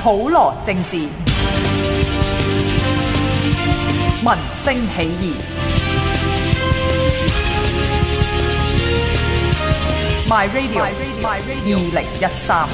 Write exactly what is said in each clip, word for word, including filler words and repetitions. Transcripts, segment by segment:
普羅政治，民聲起義。My Radio， My Radio， 二零一三。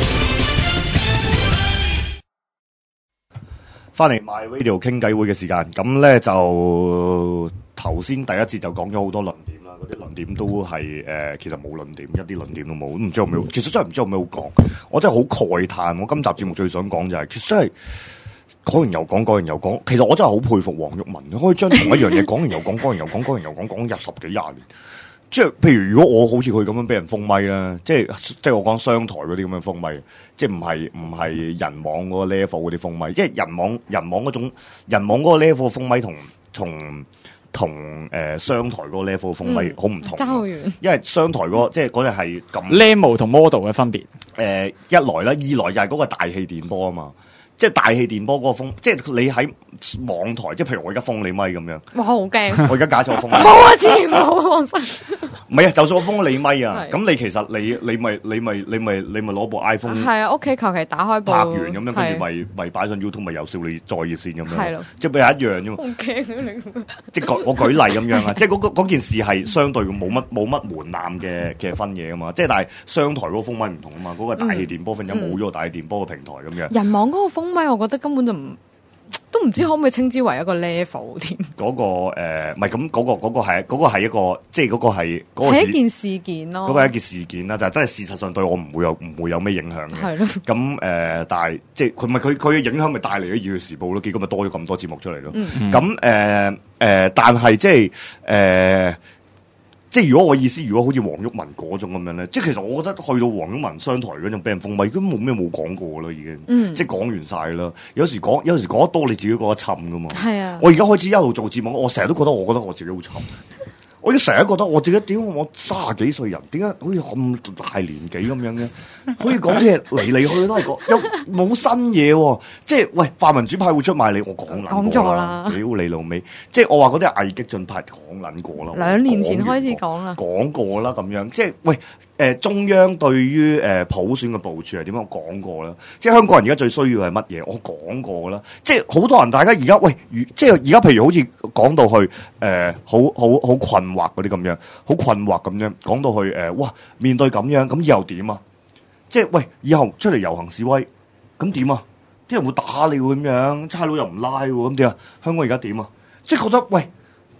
翻嚟 My Radio 傾偈會嘅時間，咁咧就頭先第一節就講咗好多論點啦，嗰啲論點都係誒、呃，其實冇論點，一啲論點都冇，唔知有咩，其實真係唔知有咩好講。我真係好慨嘆，我今集節目最想講就係、是，其實真係講完又講，講完又講。其實我真係好佩服黃毓民，可以將同一樣嘢講完又講，講完又講，講完又講，講入十幾廿年。即係譬如如果我好似佢咁樣俾人封咪啦，即係即係我講商台嗰啲咁樣封咪，即係唔係唔係人網嗰個 level 嗰啲封咪，即係人網人網嗰種人網嗰個 level 封咪同同同誒商台嗰個 level 封咪好唔同，爭好遠。因為商台嗰、嗰個即係嗰隻係咁 level 同 model 嘅分別。誒、呃，一來啦，二來就係嗰個大氣電波啊嘛。即係大氣電波嗰個封，即係你喺網台，即係譬如我而家封你咪咁樣。哇，好驚！我而家假設我封你。冇啊，千祈唔好放心。唔係啊，就算我封你咪啊，咁你其實你你咪你咪你咪你咪攞部 iPhone。係啊，屋企求其打開部。拍完咁樣，跟住咪咪擺上 YouTube，咪有少你再熱線咁樣。係咯。即係咪一樣啫嘛？好驚啊你！即係我舉例咁樣啊，即係嗰嗰件事係相對冇乜冇乜門檻嘅嘅分嘢啊嘛。即係但係商台嗰個封咪唔同啊嘛，嗰個大氣電波分咗冇咗個大氣電波嘅平台咁樣。人網嗰個封咪，我覺得根本就唔都唔知可唔可以稱之為一個 level 添。嗰個誒，唔係咁嗰個嗰個係嗰個係一個，即係嗰個係嗰個係一件事件咯。嗰個係一件事件啦，就係真係事實上對我唔會有唔會有咩影響嘅。係咯。咁誒，但係即係佢咪佢佢嘅影響咪帶嚟咗《熱血時報》咯，結果咪多咗咁多節目出嚟咯。咁誒誒，但係即係誒。即係如果我意思，如果好似黃毓民嗰種咁樣咧，即係其實我覺得去到黃毓民商台嗰種俾人封咪，根本冇咩冇講過啦，已經，嗯、即係講完晒啦。有時講，有時講得多，你自己覺得沉噶嘛。係啊。我而家開始一路做節目，我成日都覺得，我覺得我自己好沉。我而家成日覺得我自己點解我卅幾歲人，點解好似咁大年紀咁樣嘅？可以講啲嘢嚟嚟去都係講，又冇新嘢喎。即係喂，泛民主派會出賣你，我講撚過啦。屌你老味！即係我話嗰啲係偽激進派講撚過啦。兩年前開始講啦，講過啦咁樣。即係喂，誒、呃、中央對於誒、呃、普選嘅部署係點樣講過啦？即係香港人而家最需要係乜嘢？我講過啦。即係好多人，大家而家喂，即係而家譬如好似講到去誒，好好好困惑嗰啲咁樣，好困惑咁樣講到去誒、呃，哇！面對咁樣，咁以後點啊？即係喂，以後出嚟遊行示威，咁點啊？啲人會打你喎，咁樣差佬又唔拉喎，咁點啊？香港而家點啊？即係覺得喂，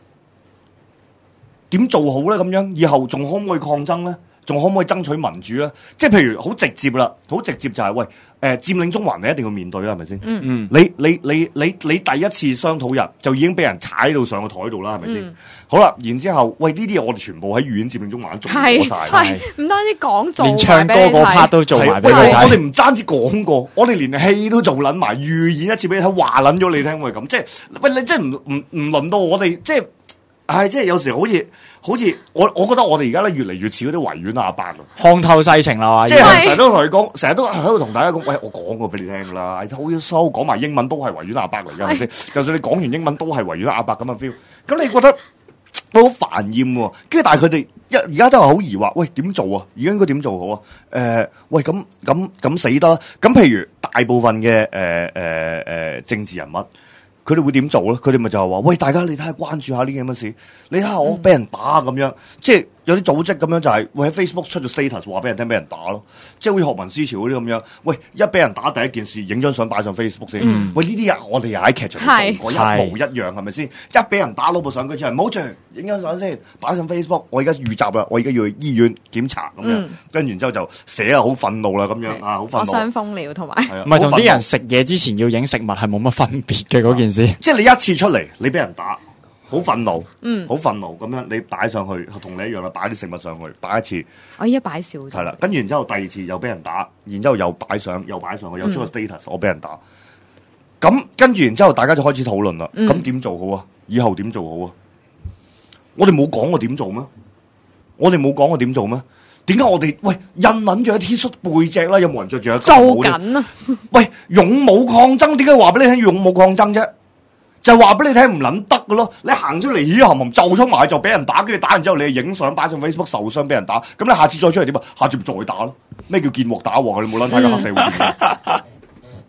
點做好咧？咁樣以後仲可唔可以抗爭咧？仲可唔可以爭取民主咧？即係譬如好直接啦，好直接就係、是、喂，誒、呃、佔領中環你一定要面對啦，係咪先？嗯嗯，你你你你你第一次商討日就已經俾人踩到上個台度啦，係咪先？嗯、好啦，然之後喂，呢啲嘢我哋全部喺御苑佔領中環做過晒，係唔單止講做，連唱歌嗰 part 都做埋俾你睇。我哋唔單止講過，我哋連戲都做撚埋，預演一次俾你睇，話撚咗你聽，喂咁，即係喂你真係唔唔唔輪到我哋，即係。係，即係有時好似好似我，我覺得我哋而家咧越嚟越似嗰啲維園阿伯咯，看透世情啦，即係成日都同你講，成日都喺度同大家講，喂，我講過俾你聽噶啦，好收講埋英文都係維園阿伯嚟噶，係咪先？就算你講完英文都係維園阿伯咁嘅 feel，咁你覺得都好煩厭喎？跟住但係佢哋一而家都係好疑惑，喂，點做啊？而家應該點做好啊？誒、呃，喂，咁咁咁死得，咁譬如大部分嘅誒誒誒政治人物。佢哋會點做咧？佢哋咪就係話：喂，大家你睇下關注下呢件乜事？你睇下我俾人打咁樣，即係有啲組織咁樣就係、是、會喺 Facebook 出咗 status 話俾人聽，俾人打咯。即係好似學民思潮嗰啲咁樣。喂，一俾人打第一件事，影張相擺上 Facebook 先。嗯、喂，呢啲嘢我哋又喺劇場做過，一模一樣係咪先？一俾人打攞部相機出嚟，唔好住，影張相先，擺上 Facebook。我而家預習啦，我而家要去醫院檢查咁樣，嗯、跟完之後就寫啊，好憤怒啦咁樣啊，好憤怒。我傷風了同埋，唔係同啲人食嘢之前要影食物係冇乜分別嘅嗰件事。即係你一次出嚟，你俾人打，好憤怒，嗯，好憤怒咁樣，你擺上去，同你一樣啦，擺啲食物上去，擺一次，我依家擺少，係啦，跟住然之後第二次又俾人打，然之後又擺上，又擺上去，又出個 status，、嗯、我俾人打，咁跟住然之後大家就開始討論啦，咁點、嗯、做好啊？以後點做好啊？我哋冇講過點做咩？我哋冇講過點做咩？點解我哋喂印撚住喺 T 恤背脊啦？有冇人着住啊？做緊啊！喂，勇武抗爭，點解話俾你聽勇武抗爭啫？就係話俾你聽唔撚得嘅咯！你行出嚟咦冚冚就衝埋就俾人打，跟住打完之後你影相擺上 Facebook 受傷俾人打，咁你下次再出嚟點啊？下次咪再打咯？咩叫見鑊打鑊？你冇撚睇過黑社會片？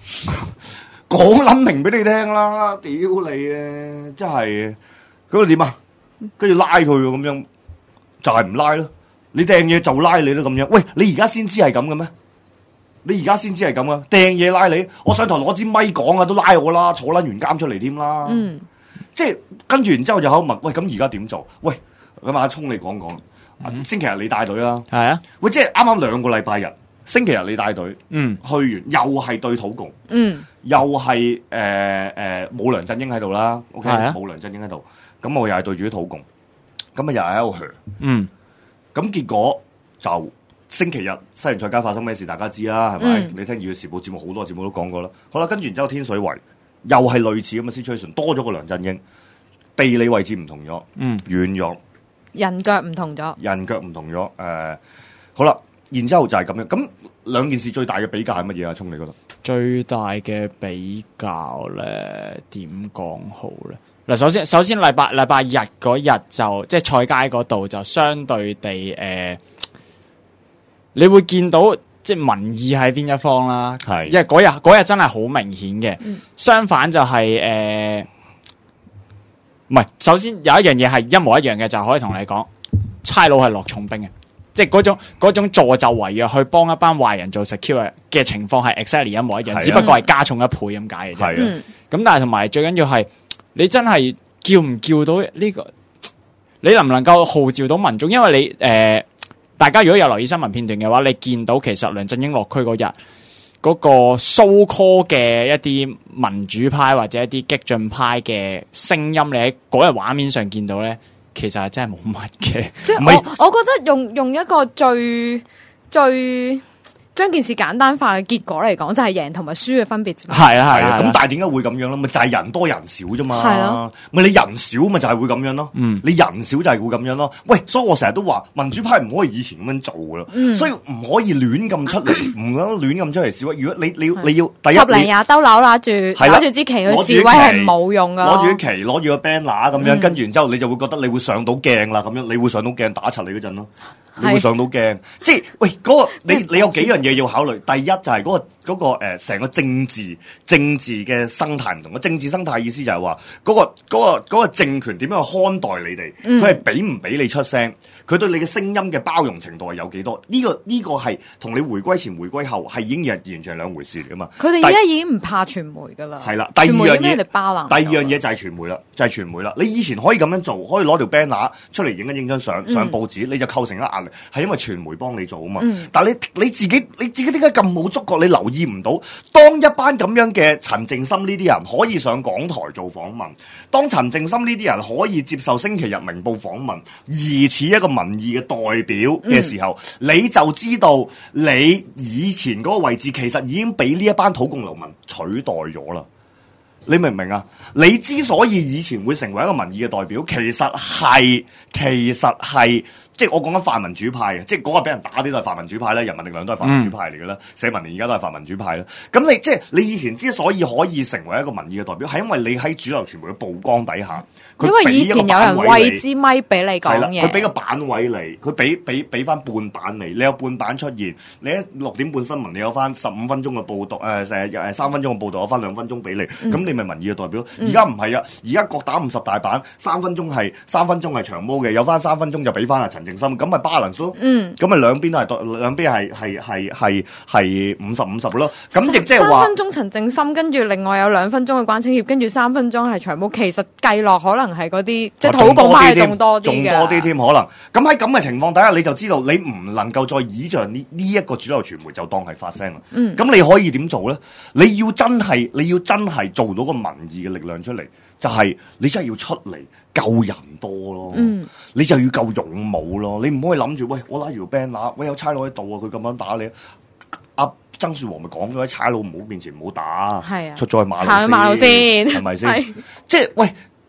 講撚明俾你聽啦，屌你啊！真係咁點啊？跟住拉佢咁樣，就係唔拉咯。你掟嘢就拉你咯咁樣。喂，你而家先知係咁嘅咩？你而家先知係咁啊？掟嘢拉你，我上台攞支咪講啊，都拉我啦，坐撚完監出嚟添啦。嗯，即係跟住然之後就喺度問，喂，咁而家點做？喂，咁阿聰你講講。嗯、星期日你帶隊啦，係啊，喂，即係啱啱兩個禮拜日，星期日你帶隊，嗯，去完又係對土共，嗯，又係誒誒冇梁振英喺度啦 ，OK，冇、啊、梁振英喺度，咁我又係對住啲土共，咁啊又係喺度噓，嗯，咁結果就星期日西洋菜街發生咩事，大家知啦，係咪？嗯、你聽住《時報》節目好多節目都講過啦，好啦，跟住然之後天水圍又係類似咁嘅 situation，多咗個梁振英，地理位置唔同咗，嗯，遠咗。 人腳唔同咗， 人腳唔同咗，誒、呃，好啦，然之後就係咁樣，咁兩件事最大嘅比較係乜嘢啊？聰，你覺得最大嘅比較咧，點講好咧？嗱，首先首先禮拜禮拜日嗰日就即係菜街嗰度就相對地誒、呃，你會見到即係民意喺邊一方啦，係，因為嗰日嗰日真係好明顯嘅、嗯，相反就係、是、誒。呃唔係，首先有一樣嘢係一模一樣嘅，就係可以同你講，差佬係落重兵嘅，即係嗰種嗰種助紂為虐去幫一班壞人做 secure 嘅情況係 exactly 一模一樣，啊、只不過係加重一倍咁解嘅啫。咁、啊、但係同埋最緊要係你真係叫唔叫到呢、呢個？你能唔能夠號召到民眾？因為你誒、呃，大家如果有留意新聞片段嘅話，你見到其實梁振英落區嗰日。嗰、那個 so call 嘅一啲民主派或者一啲激進派嘅聲音，你喺嗰日畫面上見到咧，其實係真係冇乜嘅。 即係我，我覺得用用一個最最將件事簡單化嘅結果嚟講，就係贏同埋輸嘅分別。 係啊係啊，咁但係點解會咁樣咧？咪就係、是、人多人少啫嘛。係咯，咪你人少咪就係會咁樣咯。嗯，你人少就係會咁樣咯。喂，所以我成日都話民主派唔可以以前咁樣做噶啦、嗯，所以唔可以亂咁出嚟，唔好亂咁出嚟示威。如果你你你要第一，十零廿兜樓拿住攞住支旗去示威係冇用噶。攞住啲旗，攞住個 banner 咁樣，跟住然之後你就會覺得你會上到鏡啦，咁樣你會上到鏡打柒你嗰陣咯。你會上到鏡，即係喂嗰、那個你你有幾樣嘢要考慮。第一就係嗰、那個嗰、那個誒成、呃、個政治政治嘅生態唔同。個政治生態意思就係話嗰個嗰、那個嗰、那個政權點樣去看待你哋？佢係俾唔俾你出聲？佢對你嘅聲音嘅包容程度係有幾多？呢、這個呢、這個係同你回歸前回歸後係已經係完全係兩回事嚟噶嘛？ 佢哋而家已經唔怕傳媒噶啦。係啦，第二樣嘢，第二樣嘢就係傳媒啦，就係、是、傳媒啦。你以前可以咁樣做，可以攞條 banner 出嚟影一影張相上報紙、嗯，你就構成咗壓力。係因為傳媒幫你做啊嘛、嗯，但係你你自己你自己點解咁冇觸覺？你留意唔到，當一班咁樣嘅陳淨心呢啲人可以上港台做訪問，當陳淨心呢啲人可以接受星期日明報訪問，疑似一個民意嘅代表嘅時候、嗯，你就知道你以前嗰個位置其實已經俾呢一班土共流民取代咗啦。你明唔明啊？你之所以以前會成為一個民意嘅代表，其實係其實係即係我講緊泛民主派嘅，即係嗰個俾人打啲都係泛民主派啦，人民力量都係泛民主派嚟嘅啦，社民連而家都係泛民主派啦。咁你即係你以前之所以可以成為一個民意嘅代表，係因為你喺主流傳媒嘅曝光底下。 因為以前有人喂支咪俾你講嘢， 佢俾個版位你，佢俾俾俾翻半版你，你有半版出現，你喺六點半新聞你有翻十五分鐘嘅報道，誒誒誒三分鐘嘅報道有翻兩分鐘俾你，咁、嗯、你咪民意嘅代表。而家唔係啊，而家各打五十大板，三分鐘係三分鐘係長毛嘅，有翻三分鐘就俾翻阿陳淨心，咁咪 balance 咯。嗯，咁咪兩邊都係兩邊係係係係係五十五十咯。咁亦即係話三分鐘陳淨心，跟住另外有兩分鐘嘅關清協，跟住三分鐘係長毛，其實計落可能係嗰啲即係土共派仲多啲嘅，仲多啲添可能。咁喺咁嘅情況底下，你就知道你唔能夠再倚仗呢呢一個主流傳媒就當係發聲啦。嗯，咁你可以點做咧？你要真係你要真係做到個民意嘅力量出嚟，就係、是、你真係要出嚟夠人多咯。嗯，你就要夠勇武咯。你唔可以諗住喂，我拉住條 banner，喂有差佬喺度啊，佢咁樣打你。阿曾樹和咪講咗喺差佬唔好面前唔好打，係啊，出咗去馬路先，係咪先？即係喂。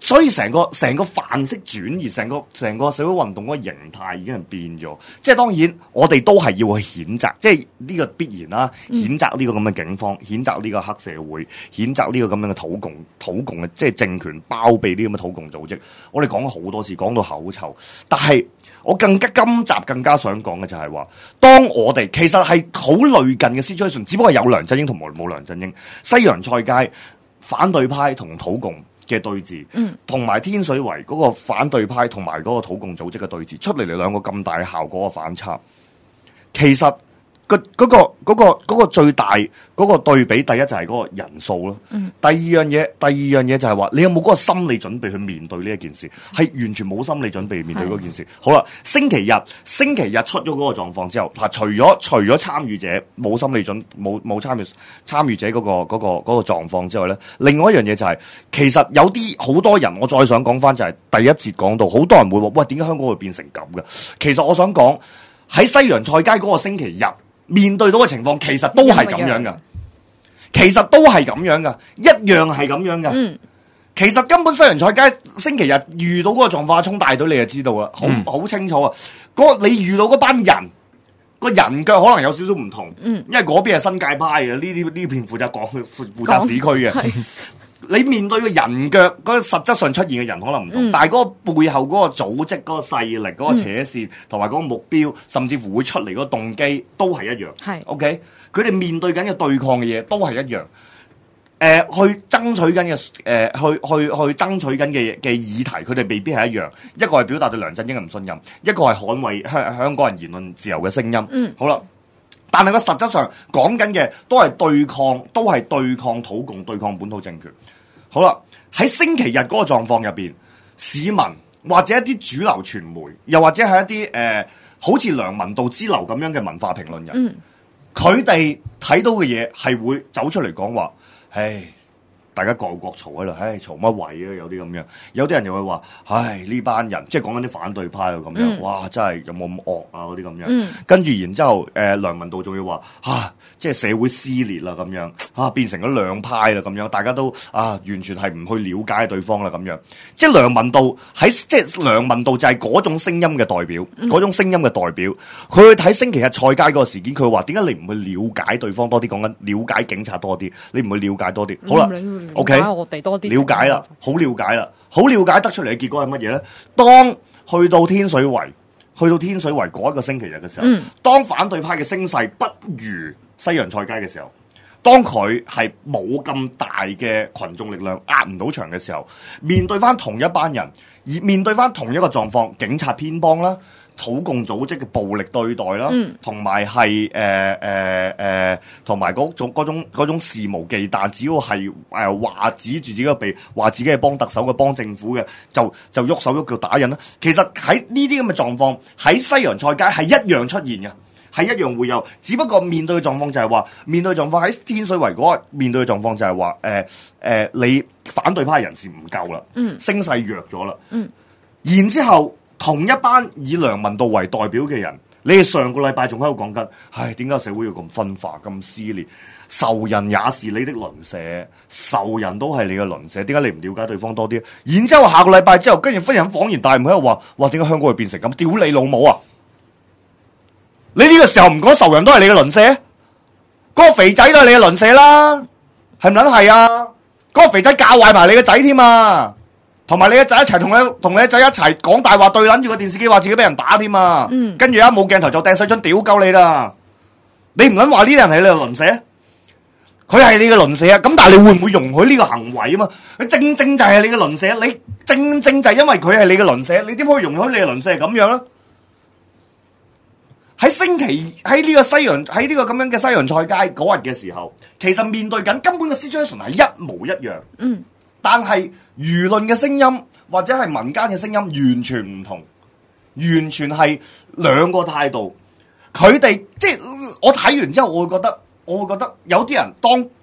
所以成個成個範式轉移，成個成個社會運動嗰個形態已經係變咗。即係當然，我哋都係要去譴責，即係呢個必然啦。譴責呢個咁嘅警方，譴責呢個黑社會，譴責呢個咁樣嘅土共土共嘅即係政權包庇呢咁嘅土共組織。我哋講咗好多次，講到口臭。但係我更加今集更加想講嘅就係話，當我哋其實係好類近嘅 situation， 只不過有梁振英同冇冇梁振英，西洋菜街反對派同土共嘅對峙，同埋天水圍嗰個反對派同埋嗰個土共組織嘅對峙，出嚟嚟兩個咁大嘅效果嘅反差，其實。嗰個嗰個嗰個嗰個最大嗰個對比，第一就係嗰個人數咯。嗯、第二樣嘢，第二樣嘢就係話，你有冇嗰個心理準備去面對呢一件事？係完全冇心理準備面對嗰件事。好啦，星期日星期日出咗嗰個狀況之後，嗱，除咗除咗參與者冇心理準冇冇參與參與者嗰個嗰個嗰個狀況之外咧，另外一樣嘢就係、是、其實有啲好多人，我再想講翻就係第一節講到，好多人會話喂，點解香港會變成咁嘅？其實我想講喺西洋菜街嗰個星期日。面對到嘅情況其實都係咁樣噶，其實都係咁樣噶，一樣係咁樣噶。嗯、其實根本西洋菜街星期日遇到嗰個狀況，衝大隊你就知道啦，好好、嗯、清楚啊。嗰、那個、你遇到嗰班人個人腳可能有少少唔同，嗯、因為嗰邊係新界派嘅，呢啲呢邊負責講負負責市區嘅。你面對嘅人腳，嗰個實質上出現嘅人可能唔同，嗯、但係嗰個背後嗰個組織、嗰、嗰個勢力、嗰、嗰個扯線，同埋嗰個目標，甚至乎會出嚟嗰個動機，都係一樣。係 OK，佢哋面對緊嘅對抗嘅嘢都係一樣。誒、呃，去爭取緊嘅誒，去去去爭取緊嘅嘅議題，佢哋未必係一樣。一個係表達對梁振英嘅唔信任，一個係捍衛香香港人言論自由嘅聲音。嗯，好啦。但係個實質上講緊嘅都係對抗，都係對抗土共、對抗本土政權。好啦，喺星期日嗰個狀況入邊，市民或者一啲主流傳媒，又或者係一啲誒、呃，好似梁文道之流咁樣嘅文化評論人，佢哋睇到嘅嘢係會走出嚟講話，唉。大家各有各嘈喺度，唉，嘈乜位啊？有啲咁樣，有啲人又會話，唉，呢班人即係講緊啲反對派咁樣，嗯、哇，真係有冇咁惡啊？嗰啲咁樣，嗯、跟住然之後，誒、呃，梁文道仲要話，啊，即係社會撕裂啦，咁樣，啊，變成咗兩派啦，咁樣，大家都啊，完全係唔去了解對方啦，咁樣，即係梁文道喺，即係梁文道就係嗰種聲音嘅代表，嗰、嗯、種聲音嘅代表，佢去睇星期日菜街嗰個事件，佢話點解你唔去了解對方多啲？講緊了解警察多啲，你唔去了解多啲？好啦。嗯 O K，我哋多啲了解啦，好了解啦，好了解得出嚟嘅結果係乜嘢咧？當去到天水圍，去到天水圍嗰一個星期日嘅時候，嗯、當反對派嘅聲勢不如西洋菜街嘅時候，當佢係冇咁大嘅群眾力量壓唔到場嘅時候，面對翻同一班人，而面對翻同一個狀況，警察偏幫啦。土共組織嘅暴力對待啦，同埋係誒誒誒，同埋嗰種嗰種嗰種肆無忌憚，只要係誒話指住自己個鼻，話自己係幫特首嘅、幫政府嘅，就就喐手喐腳打人啦。其實喺呢啲咁嘅狀況，喺西洋菜街係一樣出現嘅，係一樣會有。只不過面對嘅狀況就係話，面對狀況喺天水圍嗰個面對嘅狀況就係話，誒誒，你反對派人士唔夠啦，嗯、聲勢弱咗啦，嗯、然之後。同一班以梁文道為代表嘅人，你哋上個禮拜仲喺度講緊，唉，點解社會要咁分化、咁撕裂？仇人也是你的鄰舍，仇人都係你嘅鄰舍，點解你唔了解對方多啲？然之後下個禮拜之後，跟住忽然恍然大悟喺度話，哇，點解香港會變成咁？屌你老母啊！你呢個時候唔講仇人都係你嘅鄰舍，嗰、嗰個肥仔都係你嘅鄰舍啦，係唔撚係啊？嗰、嗰個肥仔教壞埋你嘅仔添啊！同埋你個仔一齊同你同你個仔一齊講大話，對撚住個電視機話自己俾人打添啊！嗯、跟住一冇鏡頭就掟水樽屌鳩你啦！你唔撚話呢啲人係你嘅鄰舍，佢係你嘅鄰舍啊！咁但係你會唔會容許呢個行為啊？嘛，佢正正就係你嘅鄰舍，你正正就係因為佢係你嘅鄰舍，你點可以容許你嘅鄰舍係咁樣咧？喺星期喺呢個西洋喺呢個咁樣嘅西洋菜街嗰日嘅時候，其實面對緊根本嘅 situation 係一模一樣。嗯。但係輿論嘅聲音或者係民間嘅聲音完全唔同，完全係兩個態度。佢哋即係我睇完之後，我會覺得，我會覺得有啲人當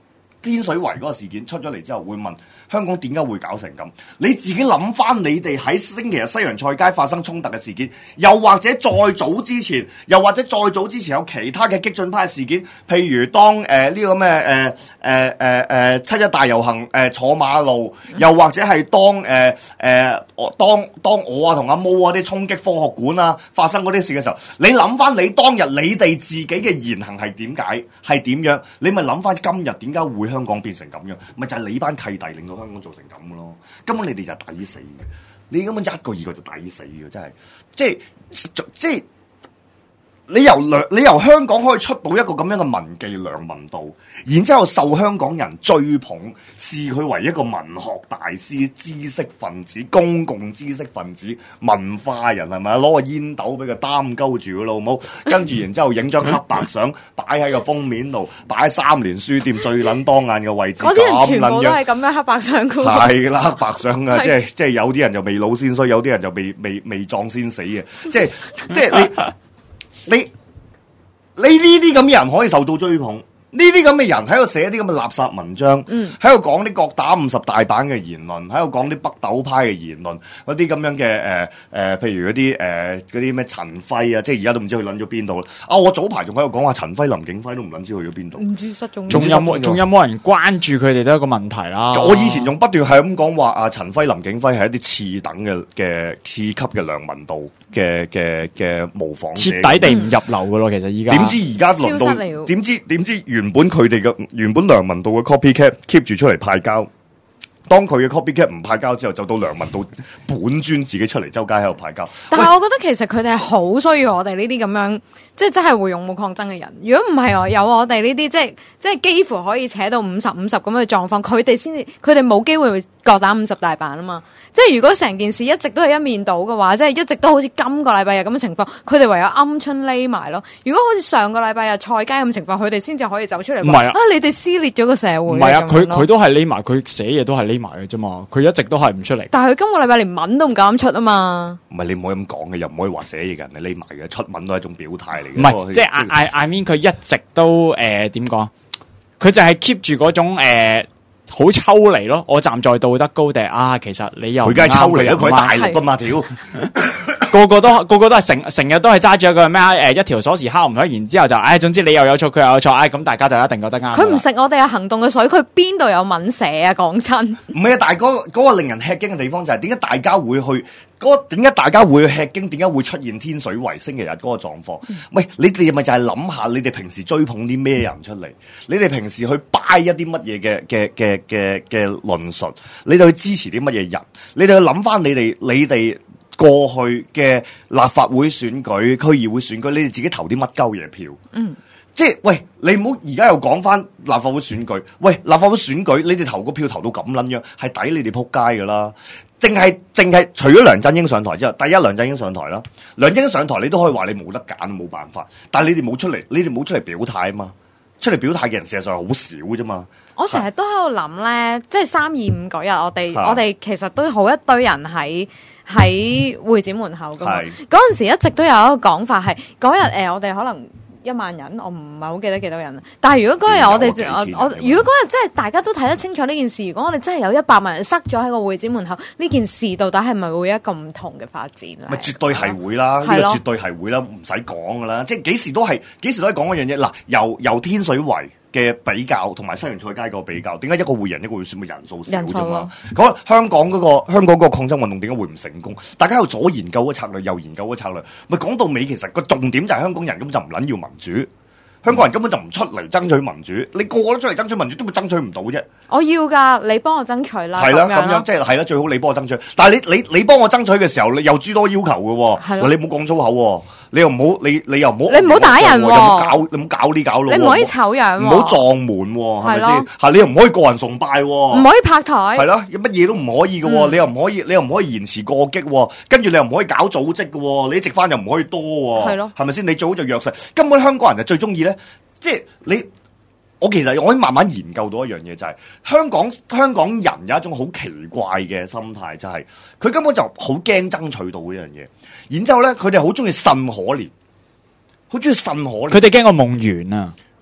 天水圍嗰個事件出咗嚟之後，會問香港點解會搞成咁？你自己諗翻你哋喺星期日西洋菜街發生衝突嘅事件，又或者再早之前，又或者再早之前有其他嘅激進派事件，譬如當誒呢、呃這個咩誒誒誒誒七一大遊行誒、呃、坐馬路，又或者係當誒誒、呃呃、當當我啊同阿毛啊啲衝擊科學館啊發生嗰啲事嘅時候，你諗翻你當日你哋自己嘅言行係點解係點樣？你咪諗翻今日點解會香港變成咁樣？咪就係、是、你班契弟令到香港做成咁嘅咯。根本你哋就係抵死嘅，你根本一個二個就抵死嘅，真係即係即係。你由兩你由香港可以出到一個咁樣嘅文技良民道，然之後受香港人追捧，視佢為一個文學大師、知識分子、公共知識分子、文化人係咪？攞個煙斗俾佢擔鳩住嘅老母，跟住然之後影張黑白相擺喺個封面度，擺喺三聯書店最撚當眼嘅位置。 嗰啲人全部都係咁樣黑白相嘅。 係啦，黑白相啊，即係即係有啲人就未老先衰，有啲人就未未未壯先死嘅，即係即係你。你你呢啲咁嘅人可以受到追捧，呢啲咁嘅人喺度寫啲咁嘅垃圾文章，喺度講啲各打五十大板嘅言論，喺度講啲北斗派嘅言論，嗰啲咁樣嘅誒誒，譬如嗰啲誒嗰啲咩陳輝啊，即係而家都唔知佢撚咗邊度啦。啊，我早排仲喺度講話陳輝、林景輝都唔撚知去咗邊度， 唔知失蹤。 仲有冇仲有冇人關注佢哋都係一個問題啦。 我以前仲不斷係咁講話啊，陳輝、林景輝係一啲次等嘅嘅次級嘅良民道嘅嘅嘅模仿者， 徹底地唔入流噶咯。其實依家點知而家輪到點知點知原本佢哋嘅原本良民道嘅 copycat keep 住出嚟派膠，當佢嘅 copycat 唔派膠之後，就到良民道本尊自己出嚟周街喺度派膠。 但係我覺得其實佢哋係好需要我哋呢啲咁樣，即係真係會勇武抗爭嘅人。如果唔係有我哋呢啲，即係即係幾乎可以扯到五十五十咁嘅狀況，佢哋先至佢哋冇機會各打五十大板啊嘛。即係如果成件事一直都係一面倒嘅話，即係一直都好似今個禮拜日咁嘅情況，佢哋唯有鵪鶉匿埋咯。如果好似上個禮拜日菜街咁情況，佢哋先至可以走出嚟。 唔係啊， 啊你哋撕裂咗個社會。 唔係啊，佢佢都係匿埋，佢寫嘢都係匿埋嘅啫嘛。佢一直都係唔出嚟。但係佢今個禮拜連文都唔敢出啊嘛。 唔係你唔可以咁講嘅，又唔可以話寫嘢嘅人係匿埋嘅，出文都係一種表態嚟嘅。 唔係，即係 I I I mean 佢一直都誒點講？佢就係 keep 住嗰種誒。呃好抽離咯！我站在道德高地啊，其實你又佢梗係抽離啦，佢大陸噶嘛，屌個個都個個都係成成日都係揸住一個咩誒一條鎖匙敲唔開，然之後就唉、哎，總之你又有錯，佢又有錯，唉、哎，咁大家就一定覺得啱。 佢唔食我哋嘅行動嘅水，佢邊度有敏寫啊？講真， 唔係啊！大哥嗰個令人吃驚嘅地方就係點解大家會去嗰點解大家會吃驚？點解會出現天水圍星期日嗰個狀況？嗯、喂，你哋咪就係諗下，你哋平時追捧啲咩人出嚟？你哋平時去掰一啲乜嘢嘅嘅嘅嘅嘅論述？你哋去支持啲乜嘢人？你哋去諗翻你哋你哋。過去嘅立法會選舉、區議會選舉，你哋自己投啲乜鳩嘢票？嗯，即係喂，你唔好而家又講翻立法會選舉。喂，立法會選舉，你哋投個票投到咁撚樣，係抵你哋撲街噶啦！淨係淨係除咗梁振英上台之後，第一梁振英上台啦，梁振英上台你都可以話你冇得揀，冇辦法。但係你哋冇出嚟，你哋冇出嚟表態啊嘛！出嚟表態嘅人事實上係好少啫嘛。 我成日都喺度諗咧，即係三二五嗰日，我哋、啊、我哋其實都好一堆人喺喺會展門口噶嘛。嗰陣時一直都有一個講法係嗰日誒，我哋可能一萬人，我唔係好記得幾多人。但係如果嗰日我哋我我如果嗰日真係大家都睇得清楚呢件事，如果我哋真係有一百萬人塞咗喺個會展門口，呢件事到底係咪會有一個唔同嘅發展咧？ 咪絕對係會啦，呢個絕對係會啦，唔使講噶啦。即係幾時都係幾時都係講一樣嘢。嗱，由由天水圍嘅比較同埋西洋菜街個比較，點解一個會人一個會選嘅人數少啫嘛？講香港嗰個香港嗰個抗爭運動點解會唔成功？大家又左研究嗰策略，右研究嗰策略，咪講到尾其實個重點就係香港人根本就唔撚要民主，香港人根本就唔出嚟爭取民主，你個個都出嚟爭取民主，都會爭取唔到啫。 我要㗎，你幫我爭取啦。 係啦，咁樣即係係啦，最好你幫我爭取。但係你你你幫我爭取嘅時候，你又諸多要求嘅喎，你唔好講粗口喎。你又唔好，你你又唔好， 你唔好打人喎， 又唔好搞，你唔好搞呢搞路， 你唔可以醜樣， 唔好撞門，係咪先？係你又唔可以個人崇拜，唔可以拍台， 係咯，乜嘢都唔可以嘅，你又唔可以，你又唔可以言辭過激，跟住你又唔可以搞組織嘅，你啲直翻又唔可以多，係咯，係咪先？你最好就弱勢，根本香港人就最中意咧，即係你。我其實我可以慢慢研究到一樣嘢，就係香港香港人有一種好奇怪嘅心態，就係佢根本就好驚爭取到呢樣嘢，然之後咧佢哋好中意呻可憐，好中意呻可憐， 佢哋驚個夢圓啊！ 佢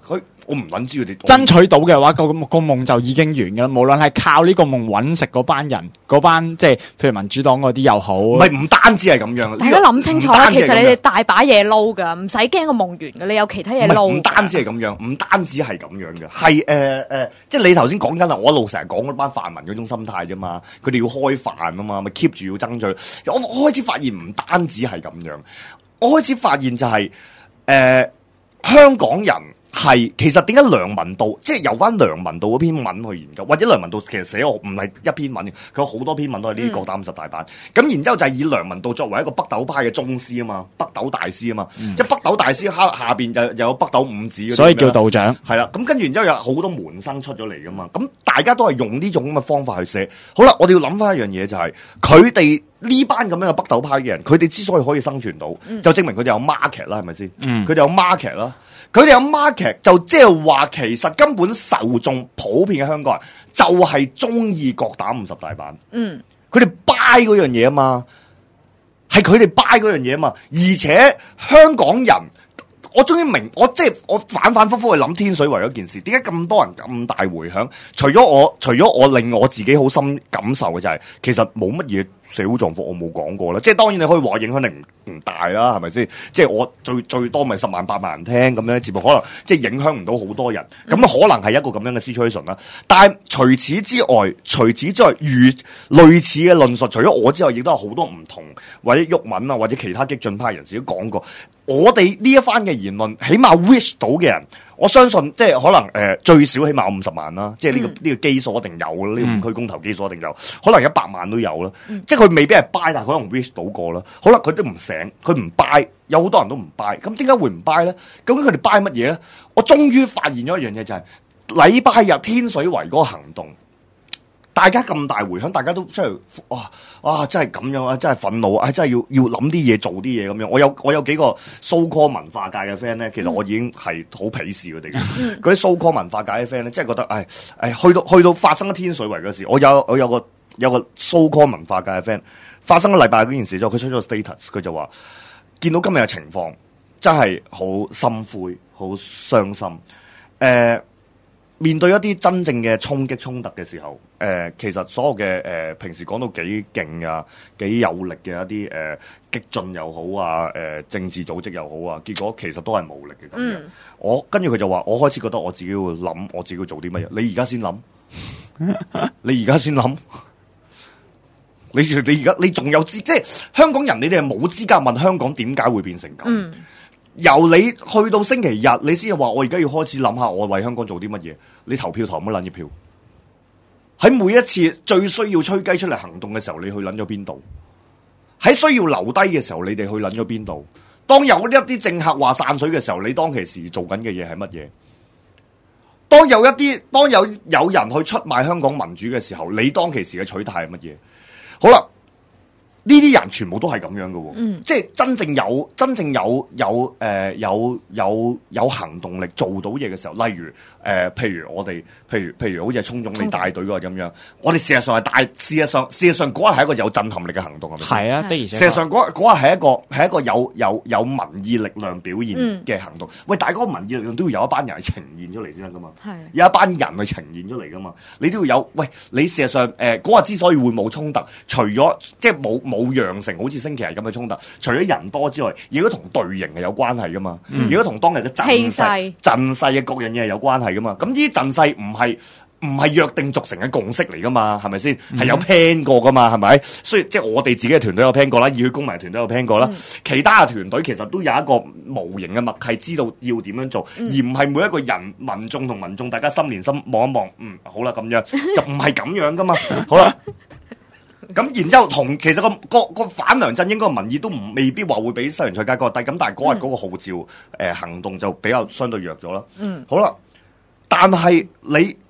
我唔撚知佢哋爭取到嘅話，個個夢就已經完㗎啦。無論係靠呢個夢揾食嗰班人，嗰班即係譬如民主黨嗰啲又好， 唔係唔單止係咁樣。 大家諗清楚啦，其實你哋大把嘢撈噶，唔使驚個夢完嘅，你有其他嘢撈。 唔單止係咁樣，唔單止係咁樣嘅，係誒誒，即係你頭先講緊啦，我一路成日講嗰班泛民嗰種心態啫嘛，佢哋要開飯啊嘛，咪 keep 住要爭取。我我開始發現唔單止係咁樣，我開始發現就係、是、誒、呃、香港人。係，其實點解梁文道即係由翻梁文道嗰篇文去研究，或者梁文道其實寫我唔係一篇文嘅，佢有好多篇文都係呢啲各打五十大板。咁、嗯、然之後就係以梁文道作為一個北斗派嘅宗師啊嘛，北斗大師啊嘛，嗯、即係北斗大師下下邊就有北斗五子， 所以叫道長。 係啦，咁跟住然之後有好多門生出咗嚟噶嘛，咁大家都係用呢種咁嘅方法去寫。好啦，我哋要諗翻一樣嘢就係佢哋呢班咁樣嘅北斗派嘅人，佢哋之所以可以生存到，嗯、就證明佢哋有 market 啦，係咪先？佢哋、嗯、有 market 啦。佢哋有 market 就即係話，其實根本受眾普遍嘅香港人就係中意各打五十大板。嗯，佢哋 buy 嗰樣嘢啊嘛，係佢哋 buy 嗰樣嘢啊嘛。而且香港人，我終於明，我即係我反反复复去諗天水圍嗰件事，點解咁多人咁大回響？除咗我，除咗我令我自己好深感受嘅就係、是，其實冇乜嘢社會狀況，我冇講過啦。即係當然你可以話影響力唔唔大啦，係咪先？即係我最最多咪十萬八萬人聽咁樣節目，可能即係影響唔到好多人。咁可能係一個咁樣嘅 situation 啦。但係除此之外，除此之外，如類似嘅論述，除咗我之外，亦都有好多唔同或者毓民啊，或者其他激進派人士都講過。我哋呢一番嘅言論，起碼 wish 到嘅人，我相信即係可能誒、呃、最少起碼五十萬啦，即係呢、這個呢、嗯、個基數一定有啦，呢、嗯、個五區公投基數一定有，可能一百萬都有啦。嗯、即係佢未必係 buy，但係可能 wish 到過啦。好啦，佢都唔醒，佢唔 buy，有好多人都唔 buy。咁點解會唔 buy 咧？究竟佢哋 buy 乜嘢咧？我終於發現咗一樣嘢，就係禮拜日天水圍嗰個行動。大家咁大回響，大家都真係哇哇，真係咁樣啊！真係憤怒啊！真係要要諗啲嘢，做啲嘢咁樣。我有我有幾個 so call 文化界嘅 friend 咧，其實我已經係好鄙視佢哋嘅。嗰啲 so call 文化界嘅 friend 咧，即係覺得唉唉，去到去到發生咗天水圍嘅事，我有我有個有個 so call 文化界嘅 friend 發生咗禮拜嗰件事之後，佢出咗個 status， 佢就話見到今日嘅情況真係好心灰，好傷心。誒、呃。面對一啲真正嘅衝擊衝突嘅時候，誒、呃，其實所有嘅誒、呃，平時講到幾勁啊、幾有力嘅一啲誒、呃、激進又好啊，誒、呃、政治組織又好啊，結果其實都係無力嘅咁樣。嗯、我跟住佢就話，我開始覺得我自己要諗，我自己要做啲乜嘢。你而家先諗，你而家先諗，你你而家你仲有資，即係香港人，你哋係冇資格問香港點解會變成咁。嗯由你去到星期日，你先至話我而家要開始諗下，我為香港做啲乜嘢？你投票投乜撚嘢票？喺每一次最需要吹雞出嚟行動嘅時候，你去撚咗邊度？喺需要留低嘅時候，你哋去撚咗邊度？當有一啲政客話散水嘅時候，你當其時做緊嘅嘢係乜嘢？當有一啲當有有人去出賣香港民主嘅時候，你當其時嘅取態係乜嘢？好啦。呢啲人全部都係咁樣嘅喎，嗯、即係真正有真正有有誒、呃、有有有行動力做到嘢嘅時候，例如誒、呃，譬如我哋，譬如譬如好似係衝總理帶隊嗰個咁樣，我哋事實上係大，事實上事實上嗰日係一個有震撼力嘅行動，係咪？係啊，的而且確。事實上嗰嗰日係一個係一個有有有民意力量表現嘅行動。嗯、喂，大家個民意力量都要有一班人去呈現出嚟先得噶嘛，係有一班人去呈現出嚟噶嘛，你都要有。喂，你事實上誒嗰日之所以會冇衝突，除咗即係冇冇釀成好似星期日咁嘅衝突，除咗人多之外，亦都同隊形係有關係噶嘛，亦都同當日嘅陣勢、陣勢嘅各樣嘢係有關係噶嘛。咁呢啲陣勢唔係唔係約定俗成嘅共識嚟噶嘛，係咪先？係、嗯、有 plan 過噶嘛，係咪？所以即係我哋自己嘅團隊有 plan 過啦，熱血公民團隊有 plan 過啦，嗯、其他嘅團隊其實都有一個無形嘅默契，知道要點樣做，嗯、而唔係每一個人民眾同民眾大家心連心望一望，嗯，好啦，咁樣就唔係咁樣噶嘛，好啦。咁然之後同其實個個個反梁振英嗰個民意都唔未必話會比西洋菜街嗰個低，咁但係嗰日嗰個號召誒、嗯呃、行動就比較相對弱咗啦。嗯，好啦，但係你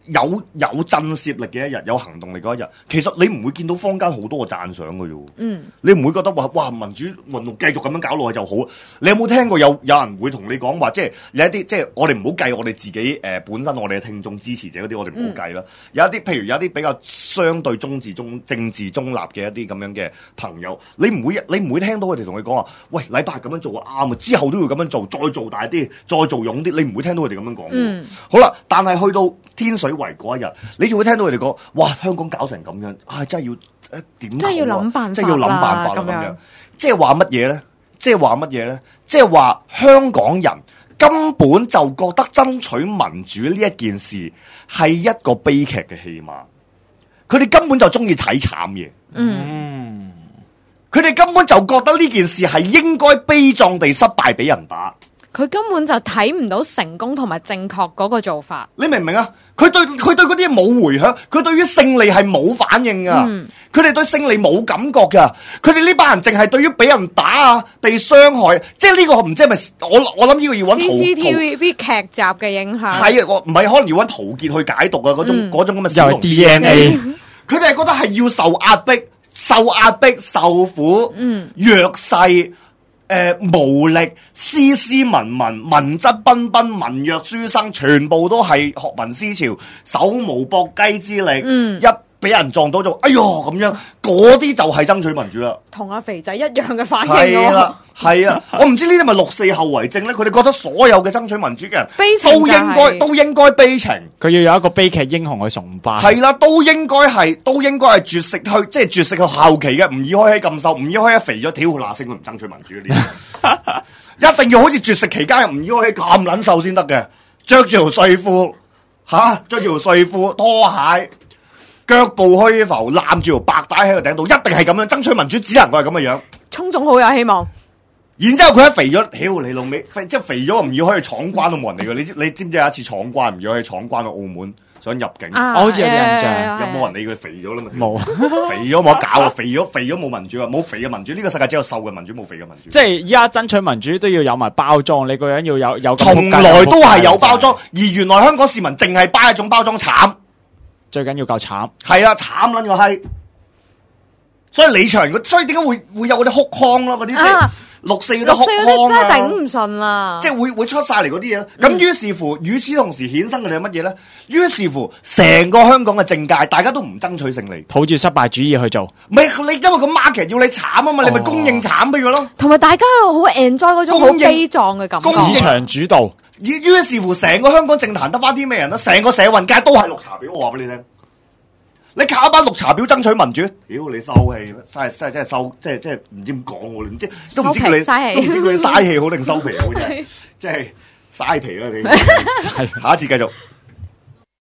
有有震懾力嘅一日，有行動力嗰一日，其實你唔會見到坊間好多個讚賞嘅啫。嗯，你唔會覺得話哇民主運動繼續咁樣搞落去就好。你有冇聽過有有人會同你講話，即係有一啲即係我哋唔好計我哋自己誒、呃、本身我哋嘅聽眾支持者嗰啲，我哋唔好計啦。嗯、有一啲譬如有一啲比較相對中治中政治中立嘅一啲咁樣嘅朋友，你唔會你唔會聽到佢哋同你講話，喂禮拜咁樣做啱啊，之後都要咁樣做，再做大啲，再做勇啲，你唔會聽到佢哋咁樣講。嗯，好啦，但係去到天水圍嗰一日，你就會聽到佢哋講，哇！香港搞成咁樣，啊，真係要誒點、啊？ 真係要諗辦法， 真係要諗辦法啦咁樣。即係話乜嘢咧？即係話乜嘢咧？即係話香港人根本就覺得爭取民主呢一件事係一個悲劇嘅戲碼。佢哋根本就中意睇慘嘢。嗯，佢哋根本就覺得呢件事係應該悲壯地失敗俾人打。 佢根本就睇唔到成功同埋正確嗰個做法， 你明唔明啊？佢對佢對嗰啲嘢冇回響，佢對於勝利係冇反應噶，佢哋、嗯、對勝利冇感覺噶，佢哋呢班人淨係對於俾人打啊、被傷害，即係呢個唔知係咪我我諗呢個要揾 C C T V B 劇集嘅影響， 係啊，我唔係可能要揾陶傑去解讀啊，嗰種嗰、嗯、種咁嘅小龍 D N A， 佢哋係覺得係要受壓迫、受壓迫、受苦、嗯、弱勢。誒、呃，無力、斯斯文文、文質彬彬、文弱書生，全部都係學民思潮，手無縛雞之力，嗯、一俾人撞到就，哎喲咁樣，嗰啲就係爭取民主啦。 同阿肥仔一樣嘅反應。 係啦，係啊，我唔知呢啲係咪六四後遺症咧？佢哋覺得所有嘅爭取民主嘅人， 悲情都應該都應該悲情。 佢要有一個悲劇英雄去崇拜。 係啦，都應該係，都應該係絕食去，即係絕食去後期嘅。吳以開喺咁瘦，吳以開一肥咗，屌嗱聲佢唔爭取民主嗰啲，一定要好似絕食期間吳以開咁撚瘦先得嘅，着住條睡褲，吓着住條睡褲拖鞋。腳步虛浮，攬住條白帶喺個頂度，一定係咁樣爭取民主，只能夠係咁嘅樣。 聰總好有希望。 然之後佢一肥咗，屌你老味，即係肥咗唔要可以闖關都冇人理佢。你你知唔知有一次闖關唔要可以闖關去澳門想入境？ 啊、 我好似有啲印象， 有冇人理佢肥咗啦嘛？ 冇， 肥咗冇得搞啊！肥咗肥咗冇民主啊！冇肥嘅民主，呢、這個世界只有瘦嘅民主，冇肥嘅民主。 即係依家爭取民主都要有埋包裝，你個人要有有。 從來都係有包裝，而原來香港市民淨係包一種包裝慘。 最緊要夠慘， 係啊，慘撚個閪，所以李長，所以點解會會有嗰啲哭腔咯？嗰啲即係六四嗰啲哭腔啊， 真係頂唔順啦！ 即係會會出晒嚟嗰啲嘢咯。咁於、嗯、是乎，與此同時衍生嘅係乜嘢咧？於是乎，成個香港嘅政界，大家都唔爭取勝利， 抱住失敗主義去做。 唔係你因為個 market 要你慘啊嘛，哦、你咪供應慘俾佢咯。 同埋大家好 enjoy 嗰種好悲壯嘅感覺， 市場主導。 於於是乎，成個香港政壇得翻啲咩人咧？成個社運界都係綠茶婊，我話俾你聽。你靠一班綠茶婊爭取民主，屌你收氣，嘥嘥真係收，即係即係唔知點講喎，唔知都唔知佢哋，都唔知佢哋嘥氣好定收皮好啫，即係嘥皮啦你。下一次繼續。